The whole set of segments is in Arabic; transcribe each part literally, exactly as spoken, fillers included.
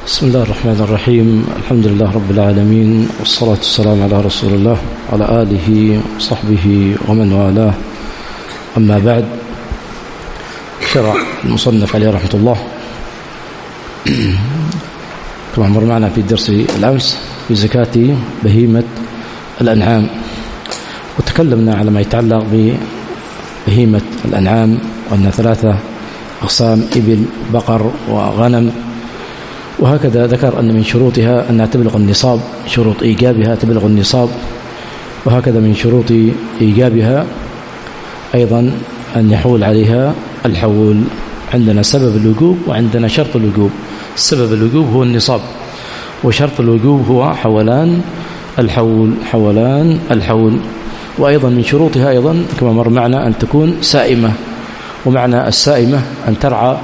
بسم الله الرحمن الرحيم. الحمد لله رب العالمين، والصلاة والسلام على رسول الله وعلى آله وصحبه ومن والاه. أما بعد، شرع المصنف عليه رحمة الله كما مر معنا في درس الأمس في زكاة بهيمة الأنعام، وتكلمنا على ما يتعلق ببهيمة الأنعام وأن ثلاثة أقسام: إبل، بقر، وغنم. وهكذا ذكر أن من شروطها أنها تبلغ النصاب، شروط إيجابها تبلغ النصاب. وهكذا من شروط إيجابها أيضا أن يحول عليها الحول. عندنا سبب الوجوب وعندنا شرط الوجوب. سبب الوجوب هو النصاب، وشرط الوجوب هو حولان الحول حولان الحول. وأيضا من شروطها أيضا كما مر معنا أن تكون سائمة، ومعنى السائمة أن ترعى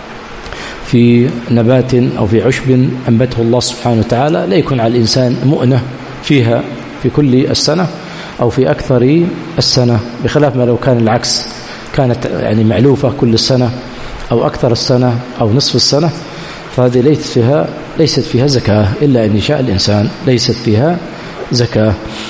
في نبات أو في عشب أنبته الله سبحانه وتعالى، لا يكون على الإنسان مؤنة فيها في كل السنة أو في أكثر السنة، بخلاف ما لو كان العكس، كانت يعني معلوفة كل السنة أو أكثر السنة أو نصف السنة، فهذه ليست فيها ليست فيها زكاة إلا إن شاء الإنسان، ليست فيها زكاة.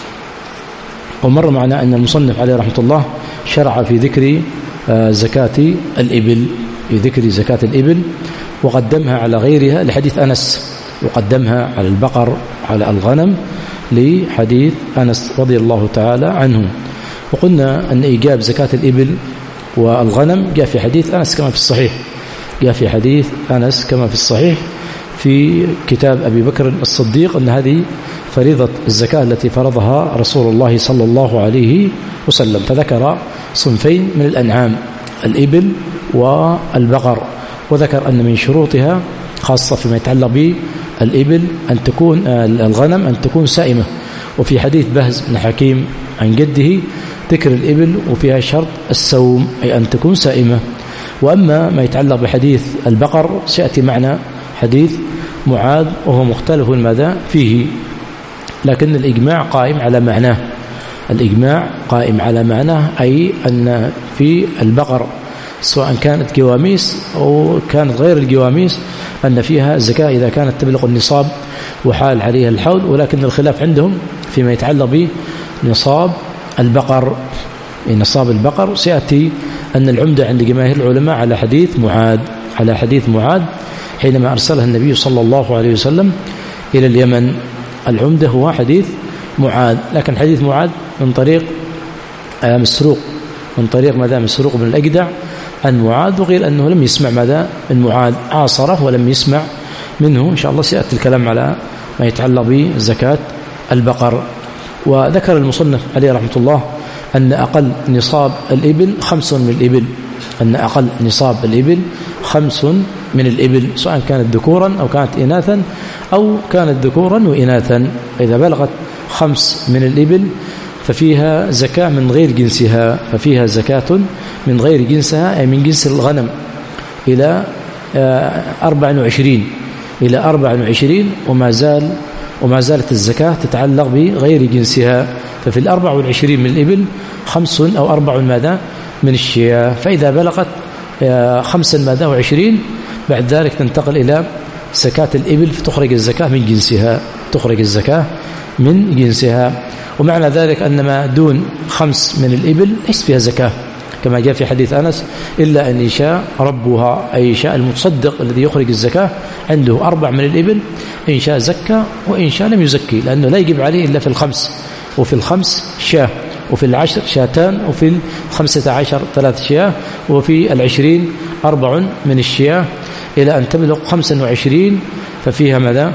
ومر معنا أن المصنف عليه رحمة الله شرع في ذكر زكاة الإبل، في ذكر زكاة الإبل، وقدمها على غيرها لحديث أنس، وقدمها على البقر على الغنم لحديث أنس رضي الله تعالى عنه. وقلنا أن إيجاب زكاة الإبل والغنم جاء في حديث أنس كما في الصحيح، جاء في حديث أنس كما في الصحيح في كتاب أبي بكر الصديق أن هذه فريضة الزكاة التي فرضها رسول الله صلى الله عليه وسلم. فذكر صنفين من الأنعام: الإبل والبقر، وذكر أن من شروطها خاصة فيما يتعلق بالإبل أن تكون الغنم أن تكون سائمة. وفي حديث بهز بن حكيم عن جده ذكر الإبل وفيها شرط السوم، أي أن تكون سائمة. وأما ما يتعلق بحديث البقر سيأتي معنا حديث معاذ وهو مختلف ماذا فيه، لكن الإجماع قائم على معناه. الإجماع قائم على معناه، أي أن في البقر سواء كانت جواميس أو كانت غير الجواميس أن فيها زكاة إذا كانت تبلغ النصاب وحال عليها الحول. ولكن الخلاف عندهم فيما يتعلق بنصاب البقر. نصاب البقر سيأتي أن العمدة عند جماهير العلماء على حديث معاذ، على حديث معاذ حينما أرسلها النبي صلى الله عليه وسلم إلى اليمن. العمدة هو حديث معاذ، لكن حديث معاذ من طريق مسروق، من طريق ماذا مسروق بن الأجدع عن معاذ، وقيل أنه لم يسمع ماذا من معاذ، عاصره ولم يسمع منه. إن شاء الله سيأتي الكلام على ما يتعلق بزكاة البقر. وذكر المصنف عليه رحمة الله أن أقل نصاب الإبل خمس من الإبل، أن أقل نصاب الإبل خمس من الإبل، سواء كانت ذكورا أو كانت إناثا أو كانت ذكورا وإناثا. إذا بلغت خمس من الإبل ففيها زكاة من غير جنسها، ففيها زكاة من غير جنسها، أي من جنس الغنم إلى أربع وعشرين إلى أربع وعشرين وما زال وما زالت الزكاة تتعلق بغير جنسها. ففي الأربع والعشرين من الإبل خمس أو أربع ماذا من الشياه. فإذا بلغت خمسا ماذا وعشرين بعد ذلك تنتقل إلى زكاة الإبل، فتخرج الزكاة من جنسها، تخرج الزكاة من جنسها. ومعنى ذلك أن ما دون خمس من الإبل ليس فيها زكاة، كما جاء في حديث أنس: إلا أن يشاء ربها، أي شاء المتصدق الذي يخرج الزكاة عنده أربع من الإبل، إن شاء زكى وإن شاء لم يزكي، لأنه لا يجب عليه إلا في الخمس، وفي الخمس شاة، وفي العشر شاتان، وفي الخمسة عشر ثلاث شياه، وفي العشرين أربع من الشياه، إلى أن تبلغ خمسا وعشرين ففيها ماذا؟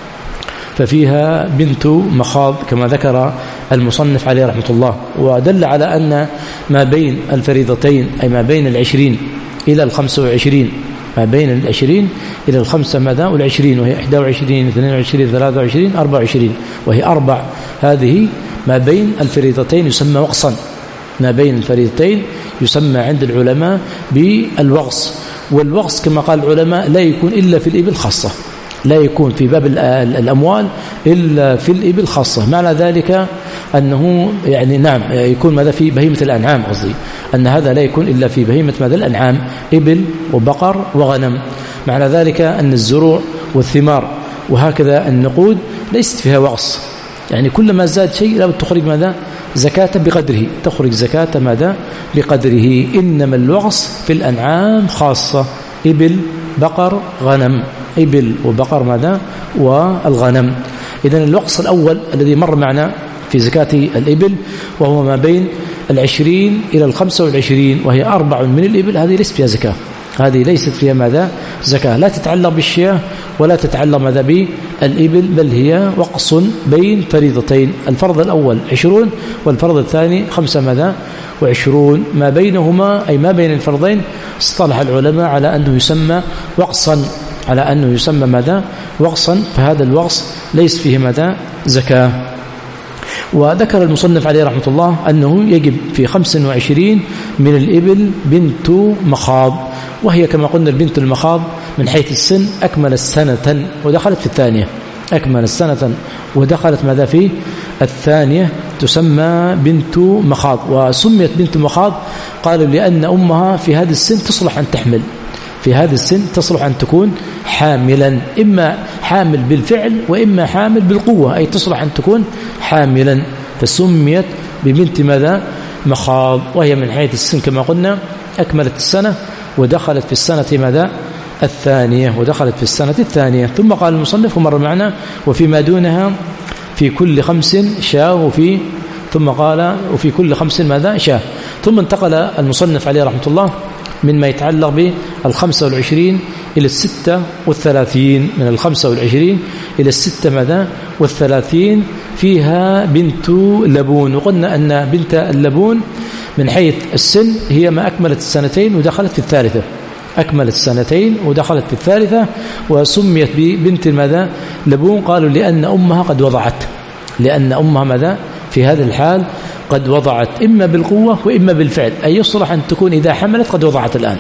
ففيها بنت مخاض كما ذكر المصنف عليه رحمة الله. ودل على أن ما بين الفريضتين، أي ما بين العشرين إلى الخمسة وعشرين، ما بين العشرين إلى الخمسة ماذا والعشرين، وهي إحدى وعشرين اثنين وعشرين ثلاثة وعشرين أربع وعشرين، وهي أربع. هذه ما بين الفريضتين يسمى وقصا، ما بين الفريضتين يسمى عند العلماء بالوقص. والوقص كما قال العلماء لا يكون إلا في الإبل خاصة، لا يكون في باب الأموال إلا في الإبل خاصة. معنى ذلك أنه يعني نعم يكون ماذا في بهيمة الأنعام، قصدي أن هذا لا يكون إلا في بهيمة ماذا الأنعام، إبل وبقر وغنم. معنى ذلك أن الزروع والثمار. وهكذا النقود ليست فيها وقص، يعني كلما زاد شيء لا تخرج ماذا زكاة بقدره، تخرج زكاة ماذا بقدره. إنما الوقص في الأنعام خاصة، إبل بقر غنم، إبل وبقر ماذا والغنم. إذن الوقص الأول الذي مر معنا في زكاة الإبل وهو ما بين العشرين إلى الخمسة والعشرين، وهي أربع من الإبل، هذه ليست فيها زكاة، هذه ليست فيها ماذا زكاة، لا تتعلق بالشياه ولا تتعلق ماذا بالإبل، بل هي وقص بين فريضتين، الفرض الأول عشرون والفرض الثاني خمسة ماذا وعشرون، ما بينهما أي ما بين الفرضين اصطلح العلماء على أنه يسمى وقصا، على أنه يسمى ماذا وقصا، فهذا الوقص ليس فيه ماذا زكاة. وذكر المصنف عليه رحمة الله أنه يجب في خمس وعشرين من الإبل بنت مخاض، وهي كما قلنا البنت المخاض من حيث السن أكمل السنة ودخلت في الثانية، أكمل السنة ودخلت ماذا في الثانية تسمى بنت مخاض. وسميت بنت مخاض قالوا لأن أمها في هذا السن تصلح أن تحمل، في هذا السن تصلح أن تكون حاملا، إما حامل بالفعل وإما حامل بالقوة، أي تصلح أن تكون حاملا، فسميت ببنت ماذا مخاض، وهي من حيث السن كما قلنا أكملت السنة ودخلت في السنة ماذا الثانية، ودخلت في السنة الثانية. ثم قال المصنف ومر معنا وفيما دونها في كل خمس شاة، وفي ثم قال وفي كل خمس ماذا شاة. ثم انتقل المصنف عليه رحمة الله مما يتعلق بالخمسة والعشرين إلى الستة والثلاثين، من الخمسة والعشرين إلى الستة ماذا والثلاثين فيها بنت لبون. وقلنا أن بنت اللبون من حيث السن هي ما أكملت السنتين ودخلت في الثالثة، أكملت السنتين ودخلت في الثالثة، وسميت ببنت ماذا لبون قالوا لأن أمها قد وضعت، لأن أمها ماذا في هذا الحال قد وضعت إما بالقوة وإما بالفعل، أي يصلح أن تكون إذا حملت قد وضعت الآن،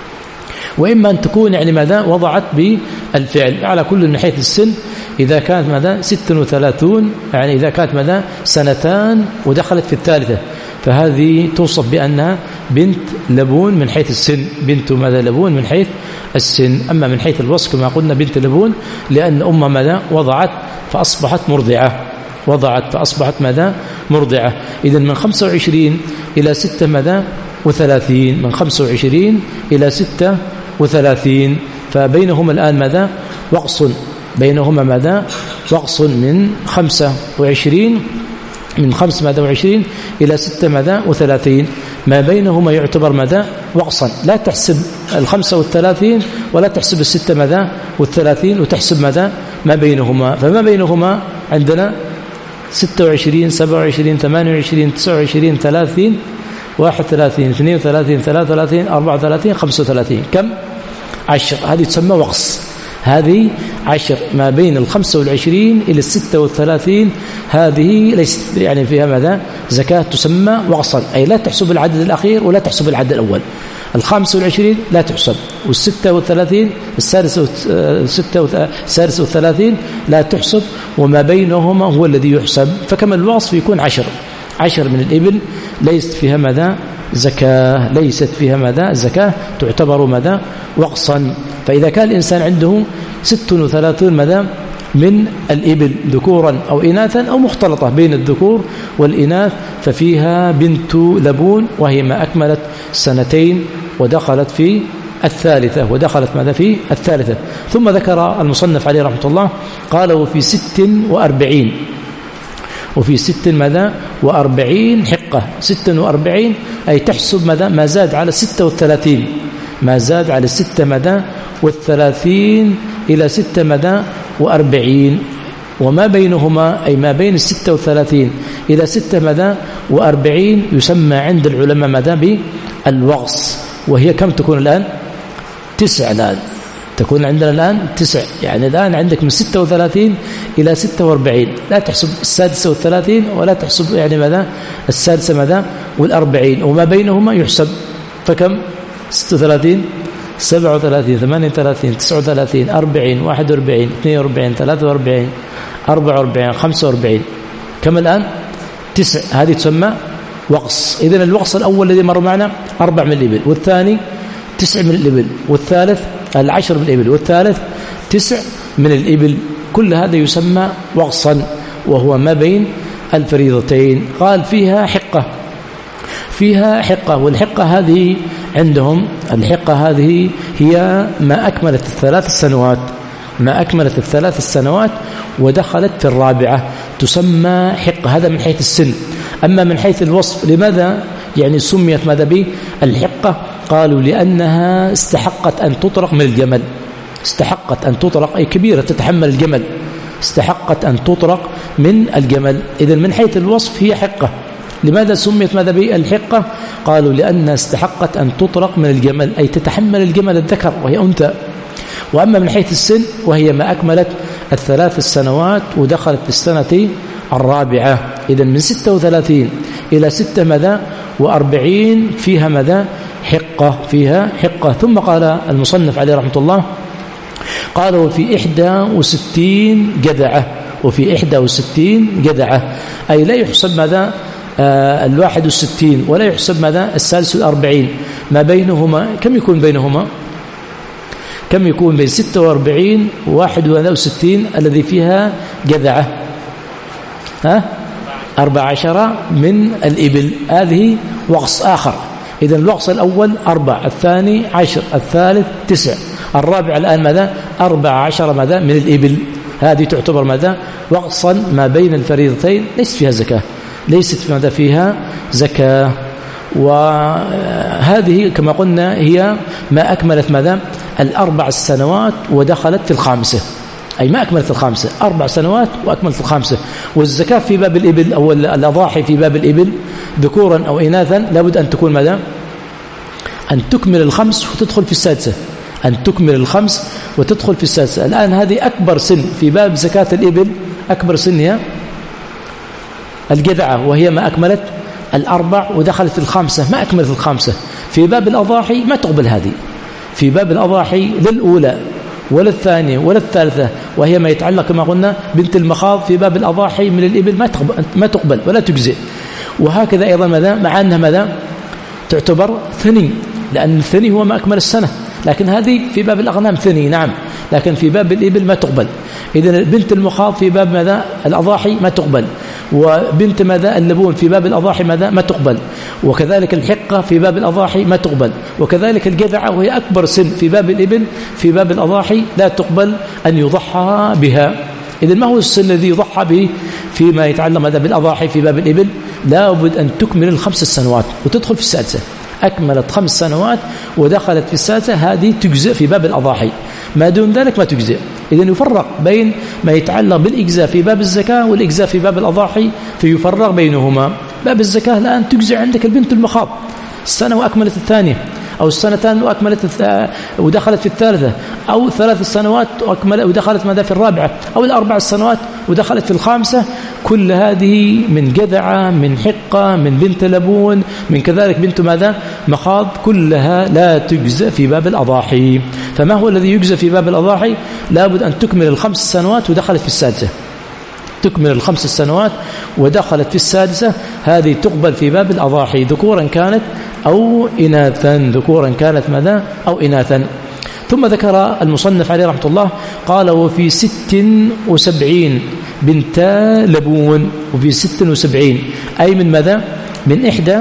وإما أن تكون يعني ماذا وضعت بالفعل، على كل من حيث السن. إذا كانت ماذا ست وثلاثون يعني إذا كانت ماذا سنتان ودخلت في الثالثة فهذه توصف بأنها بنت لبون من حيث السن، بنت ماذا لبون من حيث السن. أما من حيث الوصف كما قلنا بنت لبون لأن أمها ماذا وضعت فأصبحت مرضعة، وضعت فأصبحت ماذا مرضعة. إذن من خمسة وعشرين إلى ستة ماذا وثلاثين، من خمسة وعشرين إلى ستة وثلاثين، فبينهما الآن ماذا وقص، بينهما ماذا وقص من خمسة وعشرين من خمس ماذا وعشرين إلى ستة ماذا وثلاثين، ما بينهما يعتبر ماذا وقصا، لا تحسب الخمسة والثلاثين ولا تحسب الستة ماذا والثلاثين، وتحسب ماذا ما بينهما. فما بينهما عندنا ستة وعشرين سبعة وعشرين ثمانية وعشرين تسعة وعشرين ثلاثين واحد وثلاثين اثنين وثلاثين ثلاثة وثلاثين أربعة وثلاثين خمسة وثلاثين، كم عشر، هذه تسمى وقص، هذه عشر ما بين الخمسة والعشرين إلى الستة والثلاثين، هذه ليست يعني فيها ماذا زكاة، تسمى وقصا، أي لا تحسب العدد الأخير ولا تحسب العدد الأول، الخامس والعشرين لا تحسب، والستة والثلاثين السادس والستة السادس والثلاثين لا تحسب، وما بينهما هو الذي يحسب. فكما الوصف يكون عشر، عشر من الإبل ليست فيها ماذا زكاة، ليست فيها ماذا زكاة، تعتبر ماذا وقصا. فإذا كان الإنسان عنده ست وثلاثون ماذا من الإبل ذكورا أو إناثا أو مختلطة بين الذكور والإناث ففيها بنت لبون، وهي ما أكملت سنتين ودخلت في الثالثة، ودخلت ماذا في الثالثة. ثم ذكر المصنف عليه رحمة الله قال وفي ست وأربعين، وفي ست ماذا وأربعين حقة، ست وأربعين أي تحسب ماذا ما زاد على ستة والثلاثين، ما زاد على ستة ماذا والثلاثين إلى ستة ماذا وأربعين، وما بينهما أي ما بين الستة والثلاثين إلى ستة ماذا وأربعين يسمى عند العلماء ماذا بالوقص. وهي كم تكون الآن تسع، الآن تكون عندنا الآن تسع، يعني الآن عندك من ستة وثلاثين إلى ستة وأربعين، لا تحسب السادسة والثلاثين ولا تحسب يعني ماذا السادسة ماذا والأربعين، وما بينهما يحسب، فكم ستة وثلاثين سبعة وثلاثين ثمانية وثلاثين تسعة وثلاثين أربعين واحد وأربعين اثنين وأربعين ثلاثة وأربعين أربعة وأربعين خمسة وأربعين، كم الآن تسع، هذه تسمى وقص. إذن الوقص الأول الذي مر معنا أربع من الإبل، والثاني تسع من الإبل، والثالث العشر من الإبل، والثالث تسع، من الإبل، كل هذا يسمى وغصا، وهو ما بين الفريضتين. قال فيها حقة، فيها حقة، والحقة هذه عندهم الحقة هذه هي ما أكملت الثلاث السنوات، ما أكملت الثلاث السنوات ودخلت في الرابعة تسمى حقة. هذا من حيث السن. أما من حيث الوصف، لماذا يعني سميت ماذا به الحقة؟ قالوا لأنها استحقت أن تطرق من الجمل، استحقت أن تطرق، أي كبيرة تتحمل الجمل، استحقت أن تطرق من الجمل. إذن من حيث الوصف هي حقة. لماذا سميت ماذا به الحقة؟ قالوا لأنها استحقت أن تطرق من الجمل، أي تتحمل الجمل الذكر وهي أنثى. وأما من حيث السن وهي ما أكملت الثلاث السنوات ودخلت في السنة الرابعة. إذن من ستة وثلاثين إلى ستة ماذا وأربعين فيها ماذا حقة، فيها حقة. ثم قال المصنف عليه رحمة الله، قال وفي إحدى وستين جذعة، وفي إحدى وستين جذعة، أي لا يحسب ماذا آه الواحد والستين ولا يحسب ماذا الثالث والأربعين، ما بينهما كم يكون بينهما؟ كم يكون بين ستة وأربعين وواحد وستين الذي فيها جذعة؟ ها أربع عشر من الإبل. هذه وغص آخر. إذن الوغص الأول أربع، الثاني عشر، الثالث تسع، الرابع الآن ماذا أربع عشر ماذا من الإبل. هذه تعتبر ماذا وغصا ما بين الفريضتين، ليست فيها زكاة، ليست في ماذا فيها زكاة. وهذه كما قلنا هي ما أكملت ماذا الأربع السنوات ودخلت في الخامسة، أي ما أكملت الخامسة، أربع سنوات وأكملت الخامسة. والزكاة في باب الإبل أو الأضاحي في باب الإبل ذكورا أو إناثا لابد أن تكون ماذا أن تكمل الخمس وتدخل في السادسة، أن تكمل الخمس وتدخل في السادسة. الآن هذه أكبر سن في باب زكاة الإبل، أكبر سن هي الجذعة، وهي ما أكملت الأربع ودخلت في الخامسة، ما أكملت الخامسة. في باب الأضاحي ما تقبل هذه، في باب الأضاحي للأولى ولا الثانية ولا الثالثة، وهي ما يتعلق كما قلنا بنت المخاض في باب الأضاحي من الإبل ما تقبل, ما تقبل ولا تجزئ. وهكذا أيضا ماذا مع أنها ماذا تعتبر ثني، لأن الثني هو ما أكمل السنة، لكن هذه في باب الأغنام ثني نعم، لكن في باب الإبل ما تقبل. إذن بنت المخاض في باب ماذا الأضاحي ما تقبل، وبنت ماذا اللبون في باب الأضاحي ماذا ما تقبل، وكذلك الحقة في باب الأضاحي ما تقبل، وكذلك الجذعة وهي أكبر سن في باب الإبل في باب الأضاحي لا تقبل أن يضحى بها. إذن ما هو السن الذي يضحى به فيما يتعلق ماذا بالأضاحي في باب الإبل؟ لا بد أن تكمل الخمس السنوات وتدخل في السادسة. أكملت خمس سنوات ودخلت في السادسة هذه تجزئ في باب الأضاحي، ما دون ذلك ما تجزئ. إذن يفرق بين ما يتعلق بالإجزاء في باب الزكاة والإجزاء في باب الأضاحي، فيفرق بينهما. باب الزكاة الآن تجزئ عندك البنت المخاض السنة وأكملت الثانية، أو السنتان وأكملت ودخلت في الثالثة، أو ثلاث السنوات ودخلت ماذا في الرابعة، أو الأربع السنوات ودخلت في الخامسة. كل هذه من جذعة، من حقة، من بنت لبون، من كذلك بنت ماذا مخاض، كلها لا تجزى في باب الأضاحي. فما هو الذي يجزى في باب الأضاحي؟ لابد أن تكمل الخمس سنوات ودخلت في السادسة، تكمل الخمس السنوات ودخلت في السادسة، هذه تقبل في باب الأضاحي ذكورا كانت أو إناثا، ذكورا كانت ماذا أو إناثا. ثم ذكر المصنف عليه رحمة الله قال وفي ست وسبعين بنتا لبون، وفي ست وسبعين أي من ماذا من إحدى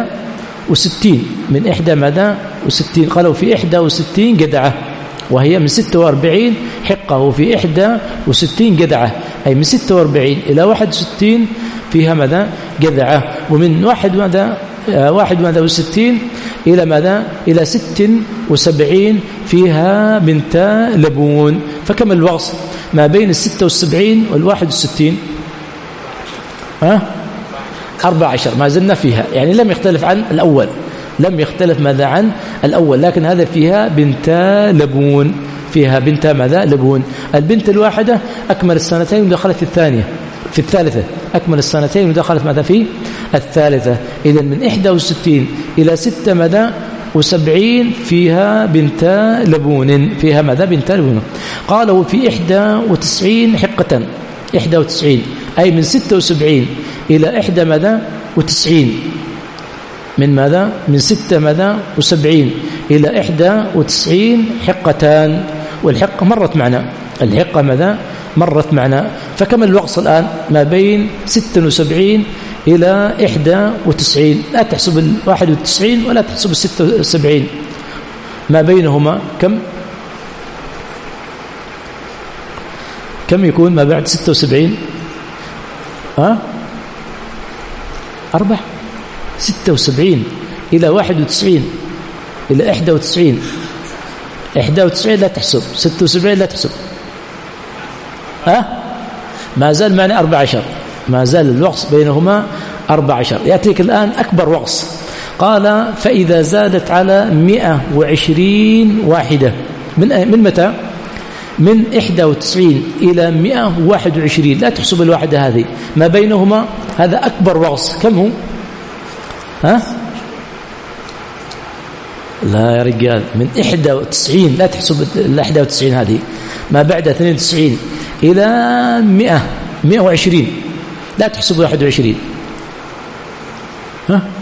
وستين، من إحدى ماذا وستين. قالوا في إحدى وستين جذعة، وهي من ستة وأربعين حقة، وفي إحدى وستين جذعة أي من ستة وأربعين إلى واحد وستين فيها ماذا جذعة، ومن واحد ماذا واحد ماذا وستين إلى ماذا إلى ست وسبعين فيها بنتا لبون. فكم الوغص ما بين الستة والسبعين والواحد والستين؟ ها أربع عشر، ما زلنا فيها، يعني لم يختلف عن الأول، لم يختلف ماذا عن الأول، لكن هذا فيها بنتا لبون، فيها بنتا ماذا لبون. البنت الواحدة أكمل السنتين ودخلت في الثانية في الثالثة، أكمل السنتين ودخلت ماذا في الثالثة. إذن من إحدى وستين إلى ستة ماذا وسبعين فيها بنتا لبون، فيها ماذا بنتا لبون. قالوا في إحدى وتسعين حقة، إحدى وتسعين أي من ستة وسبعين إلى إحدى ماذا وتسعين، من ماذا من ستة ماذا وسبعين إلى إحدى وتسعين حقتان. والحقة مرت معنا، الحقة ماذا مرت معنا. فكم الوقص الآن ما بين ستة وسبعين إلى إحدى وتسعين؟ لا تحسب الواحد وتسعين ولا تحسب الستة وسبعين، ما بينهما كم كم يكون ما بعد ستة وسبعين؟ ها أربع ستة وسبعين إلى واحد وتسعين إلى إحدى وتسعين. إحدى وتسعين لا تحسب، ستة وسبعين لا تحسب. ها ما زال معنا أربع عشر، ما زال الوقص بينهما أربع عشر. يأتيك الآن أكبر وقص. قال فإذا زادت على مئة وعشرين واحدة من من متى؟ من إحدى وتسعين إلى مئة وواحد وعشرين. لا تحسب الواحدة هذه، ما بينهما هذا أكبر وقص. كم هو؟ ها لا يا رجال، من إحدى وتسعين لا تحسب الإحدى وتسعين هذه، ما بعد اثنين وتسعين إلى مئة مئة وعشرين لا تحسب واحد وعشرين. ها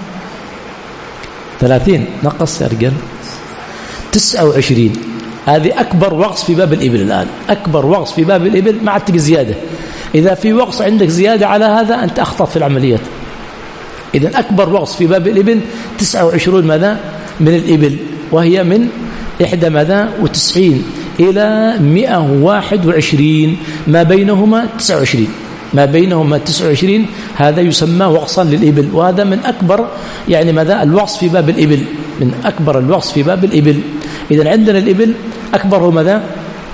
ثلاثين نقص يا رجال، تسعة وعشرين. هذه أكبر وقص في باب الإبل الآن، أكبر وقص في باب الإبل. ما عندك زيادة. إذا في وقص عندك زيادة على هذا أنت أخطأت في العمليات. إذن أكبر وقص في باب الإبل تسعة وعشرون ماذا من الإبل، وهي من إحدى ماذا وتسعين إلى مئة وواحد وعشرين، ما بينهما تسعة وعشرين، ما بينهما تسعة وعشرين. هذا يسمى وقصا للإبل، وهذا من أكبر يعني ماذا الوقص في باب الإبل، من أكبر الوقص في باب الإبل. إذن عندنا الإبل أكبره ماذا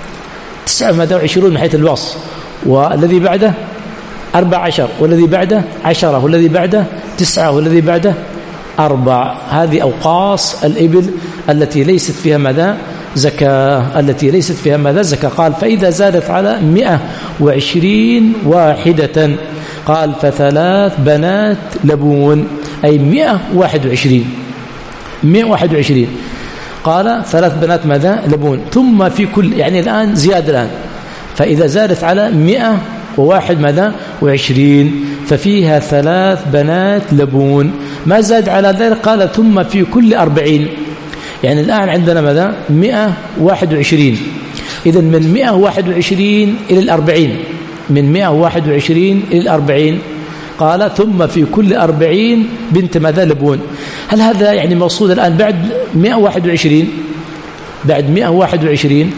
تسعة وعشرون من حيث الوقص، والذي بعده أربع عشر، والذي بعده عشرة، والذي بعده تسعة، والذي بعده أربع. هذه أوقاص الإبل التي ليست فيها ماذا زكاة، التي ليست فيها ماذا زكاة. قال فإذا زادت على مئة وعشرين واحدة قال فثلاث بنات لبون، أي مئة وواحد وعشرين مئة وواحد وعشرين. قال ثلاث بنات ماذا لبون. ثم في كل يعني الآن زيادة الآن، فإذا زادت على مئة وواحد ماذا وعشرين ففيها ثلاث بنات لبون. ما زاد على ذلك قال ثم في كل أربعين. يعني الآن عندنا ماذا مئة وواحد وعشرين. إذن من مئة وواحد وعشرين إلى الأربعين، من مئة وواحد وعشرين إلى الأربعين. قال ثم في كل أربعين بنت ماذا لبون. هل هذا يعني مقصود الآن بعد مئة وواحد وعشرين؟ بعد مئة وواحد وعشرين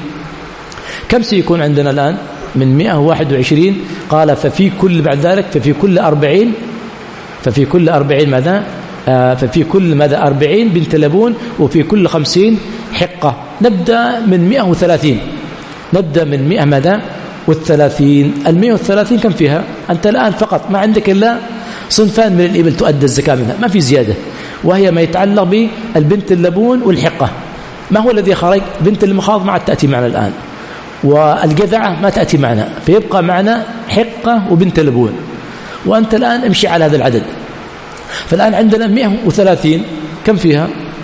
كم سيكون عندنا الآن من مئة وواحد وعشرين؟ قال ففي كل بعد ذلك ففي كل أربعين ففي كل أربعين ماذا آه ففي كل ماذا أربعين بنت لبون، وفي كل خمسين حقة. نبدأ من مئة وثلاثين، نبدأ من مئة ماذا والثلاثين. المئة والثلاثين كم فيها؟ أنت الآن فقط ما عندك إلا صنفان من الإبل تؤدى الزكاة منها، ما في زيادة، وهي ما يتعلق بالبنت اللبون والحقة. ما هو الذي خرج؟ بنت المخاض ما عاد تأتي معنا الآن، والجذعة ما تأتي معنا، فيبقى معنا حقة وبنت لبون. وأنت الآن امشي على هذا العدد. فالآن عندنا مئة وثلاثين كم فيها؟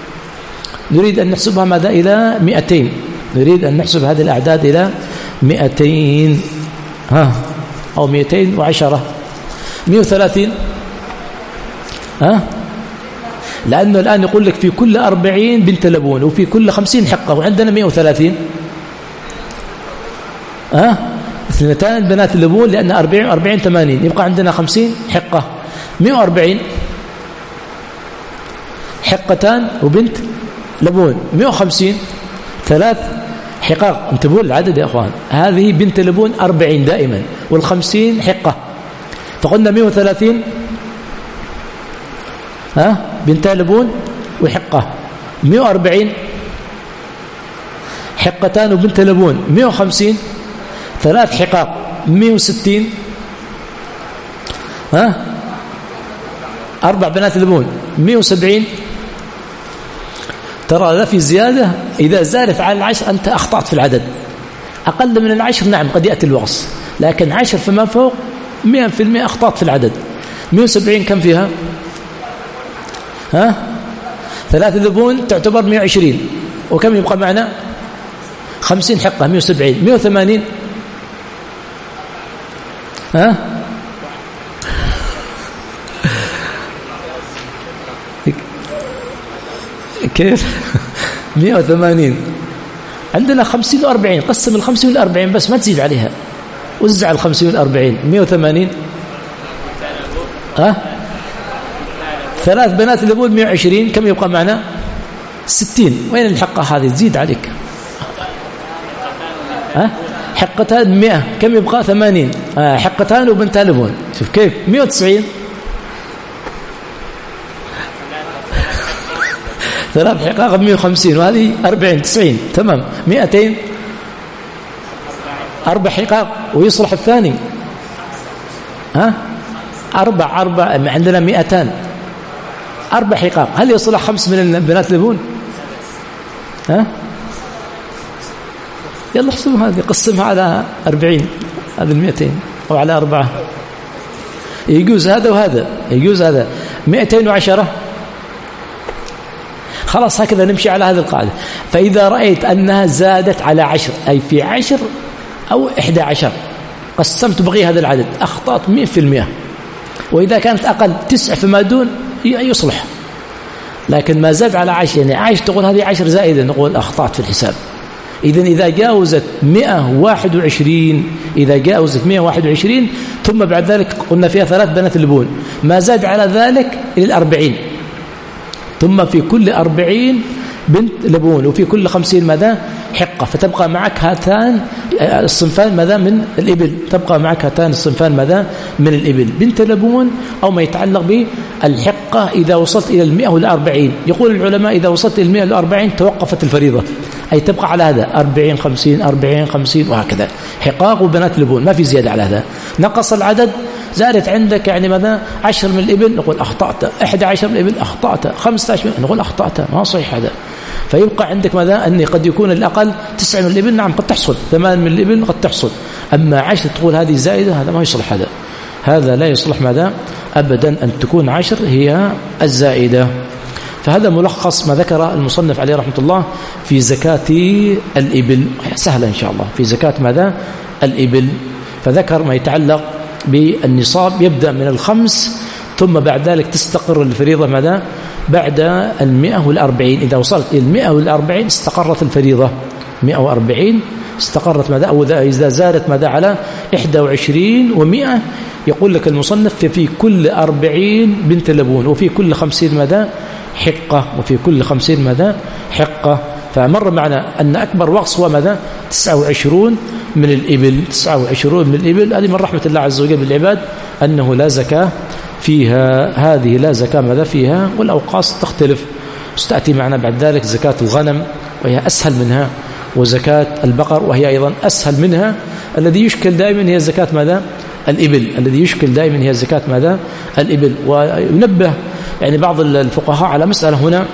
نريد أن نحسبها ماذا إلى مئتين، نريد أن نحسب هذه الأعداد إلى مئتين ها أو مئتين وعشرة. مئة وثلاثين ها لأنه الآن يقول لك في كل أربعين بنت لبون وفي كل خمسين حقة، وعندنا مئة وثلاثين ها اثنتان بنات اللبون، لأن أربعين أربعين ثمانين، يبقى عندنا خمسين حقة. مئة وأربعين حقتان وبنت لبون. مئة وخمسين ثلاث حقاق. انتبهوا العدد يا أخوان، هذه بنت لبون أربعين دائما، والخمسين حقة. فقلنا مئة وثلاثين ها بنت لبون وحقة. مئة وأربعين حقتان وبنت لبون. مئة وخمسين ثلاث حقاق. مئة وستين ها أربع بنات لبون. مئة وسبعين ترى لا في زيادة. إذا زادت على العشر أنت أخطأت في العدد. أقل من العشر نعم قد يأتي الوقص، لكن عشر فما فوق مئة في المئة أخطأت في العدد. مئة وسبعين كم فيها؟ ها ثلاث لبون تعتبر مئة وعشرين، وكم يبقى معنا؟ خمسين حقة. مئة وسبعين. مئة وثمانين ها كيف؟ مئة وثمانين عندنا خمسين وأربعين، قسم الخمسين والأربعين بس ما تزيد عليها، وزع الخمسين والأربعين مئة وثمانين. ها ثلاث بنات اللبون مئة وعشرين، كم يبقى معنا؟ ستين. وين الحقة هذه تزيد عليك؟ ها حقتان مئة، كم يبقى؟ ثمانين. آه حقتان وبنتها لبون، شوف كيف. مئة وتسعين ثلاث حقائق مئة وخمسين، وهذه أربعين، تسعين، تمام. مئتين، أربع حقائق ويصلح الثاني. ها أربع أربع عندنا مئتان، أربع حقائق، هل يصلح خمس من بنات لبون؟ ها يلا احسبوا هذه، قسمها على أربعين، هذه المئتين، أو على أربعة، يجوز هذا وهذا، يجوز هذا. مئتين وعشرة، خلاص هكذا نمشي على هذه القاعدة. فإذا رأيت أنها زادت على عشر، أي في عشر أو إحدى عشر، قسمت بقي هذا العدد، أخطأت مئة في المئة. وإذا كانت أقل تسع فما دون يصلح، لكن ما زاد على عشر، يعني عشر تقول هذه عشر زائدة، نقول أخطأت في الحساب. إذن إذا جاوزت مئة وواحد وعشرين، إذا جاوزت مئة وواحد وعشرين ثم بعد ذلك قلنا فيها ثلاث بنات اللبون، ما زاد على ذلك إلى الأربعين، ثم في كل أربعين بنت لبون، وفي كل خمسين ماذا؟ حقة، فتبقى معك هاتان الصنفان ماذا؟ من الإبل، تبقى معك هاتان الصنفان ماذا؟ من الإبل، بنت لبون أو ما يتعلق بالحقة إذا وصلت إلى المئة والأربعين. يقول العلماء إذا وصلت إلى المئة والأربعين توقفت الفريضة، أي تبقى على هذا أربعين خمسين أربعين خمسين وهكذا، حقاق وبنات لبون، ما في زيادة على هذا. نقص العدد، زادت عندك يعني ماذا؟ عشر من الإبل، نقول أخطأت. أحد عشر من الإبل، أخطأت. خمسة عشر من، نقول أخطأت، ما صحيح هذا. فيبقى عندك ماذا؟ أني قد يكون الأقل تسعة من الإبل، نعم قد تحصل، ثمان من الإبل قد تحصل، أما عشر تقول هذه زائدة، هذا ما يصلح، هذا هذا لا يصلح ماذا؟ أبدا أن تكون عشر هي الزائدة. فهذا ملخص ما ذكر المصنف عليه رحمة الله في زكاة الإبل، سهلة إن شاء الله، في زكاة ماذا؟ الإبل. فذكر ما يتعلق بالنصاب، يبدأ من الخمس، ثم بعد ذلك تستقر الفريضة ماذا؟ بعد المئة والأربعين. إذا وصلت إلى المئة والأربعين استقرت الفريضة، مئة وأربعين استقرت ماذا؟ أو إذا زادت ماذا؟ على إحدى وعشرين ومئة، يقول لك المصنف في كل أربعين بنت لبون، وفي كل خمسين ماذا؟ حقة، وفي كل خمسين ماذا؟ حقة. فمر معنا أن أكبر وقص هو ماذا؟ تسعة وعشرون من الإبل، تسعة وعشرون من الإبل. هذه من رحمة الله عز وجل بالعباد أنه لا زكاة فيها، هذه لا زكاة ماذا فيها، والأوقاص تختلف. ستأتي معنا بعد ذلك زكاة الغنم وهي أسهل منها، وزكاة البقر وهي أيضا أسهل منها. الذي يشكل دائما هي زكاة ماذا؟ الإبل، الذي يشكل دائما هي زكاة ماذا؟ الإبل. وينبه يعني بعض الفقهاء على مسألة هنا،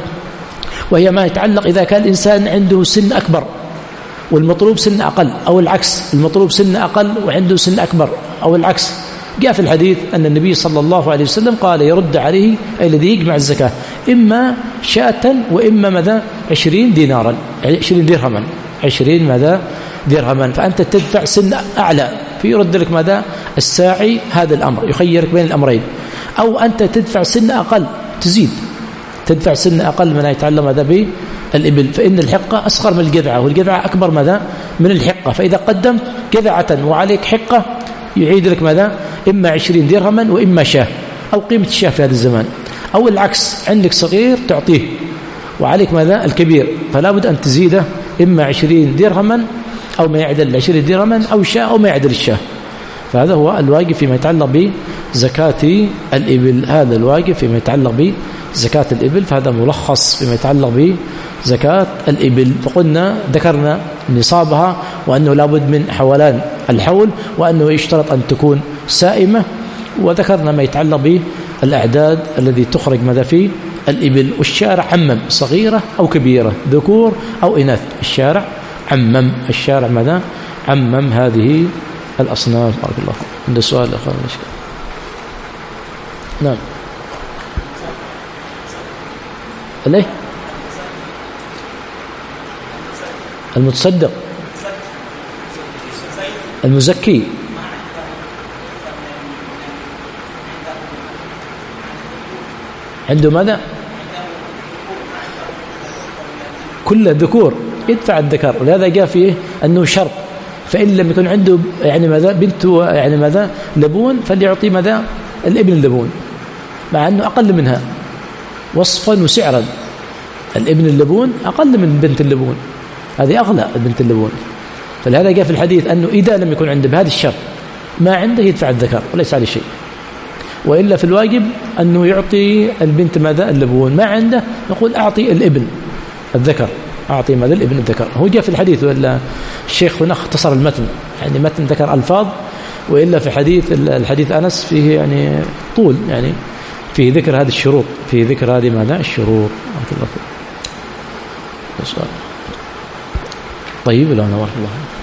وهي ما يتعلق إذا كان الإنسان عنده سن أكبر والمطلوب سن أقل، أو العكس، المطلوب سن أقل وعنده سن أكبر، أو العكس. جاء في الحديث أن النبي صلى الله عليه وسلم قال يرد عليه أي الذي يجمع الزكاة إما شاة وإما ماذا؟ عشرين دينارا، عشرين درهما، عشرين ماذا؟ درهما. فأنت تدفع سن أعلى، فيرد لك ماذا؟ الساعي هذا الأمر، يخيرك بين الأمرين. أو أنت تدفع سن أقل، تزيد تدفع سن أقل من يتعلم ماذا بالإبل، فإن الحقة أصغر من الجذعة، والجذعة أكبر ماذا؟ من الحقة. فإذا قدمت جذعة وعليك حقة يعيد لك ماذا؟ إما عشرين درهما وإما شاه، أو قيمة الشاه في هذا الزمان. أو العكس، عندك صغير تعطيه وعليك ماذا؟ الكبير، فلا بد أن تزيده، إما عشرين درهما أو ما يعدل عشرين درهما، أو شاه أو ما يعدل الشاه. فهذا هو الواجب فيما يتعلق بزكاة الإبل، هذا الواجب فيما يتعلق بزكاة الإبل. فهذا ملخص فيما يتعلق بزكاة الإبل. فقلنا ذكرنا نصابها، وأنه لابد من حولان الحول، وأنه يشترط أن تكون سائمة، وذكرنا ما يتعلق بالأعداد الذي تخرج ماذا في الإبل. والشارع عمم، صغيرة أو كبيرة، ذكور أو إناث، الشارع عمم، الشارع ماذا؟ عمم هذه الأصناف. بارك الله فيك. عنده سؤال آخر؟ نعم. ليه؟ المتصدق، المزكي، عنده ماذا؟ كل ذكور. يدفع الذكر، ولهذا جاء فيه أنه شرط، فإن لم يكن عنده يعني ماذا بنته يعني ماذا لبون فليعطي ماذا الابن اللبون، مع أنه أقل منها وصفا وسعرا. الابن اللبون أقل من بنت اللبون، هذه أغلى بنت اللبون. فلهذا جاء في الحديث أنه إذا لم يكن عنده بهذا الشرط ما عنده يدفع الذكر وليس عليه شيء، وإلا في الواجب أنه يعطي البنت ماذا اللبون، ما عنده نقول أعطي الابن الذكر، أعطي ماذا الابن الذكر. هو جاء في الحديث، وإلا الشيخ هنا اختصر المتن، يعني متن ذكر ألفاظ، وإلا في حديث الحديث أنس فيه يعني طول، يعني في ذكر هذه الشروط، في ذكر هذه ماذا الشروط. طيب لا نور الله.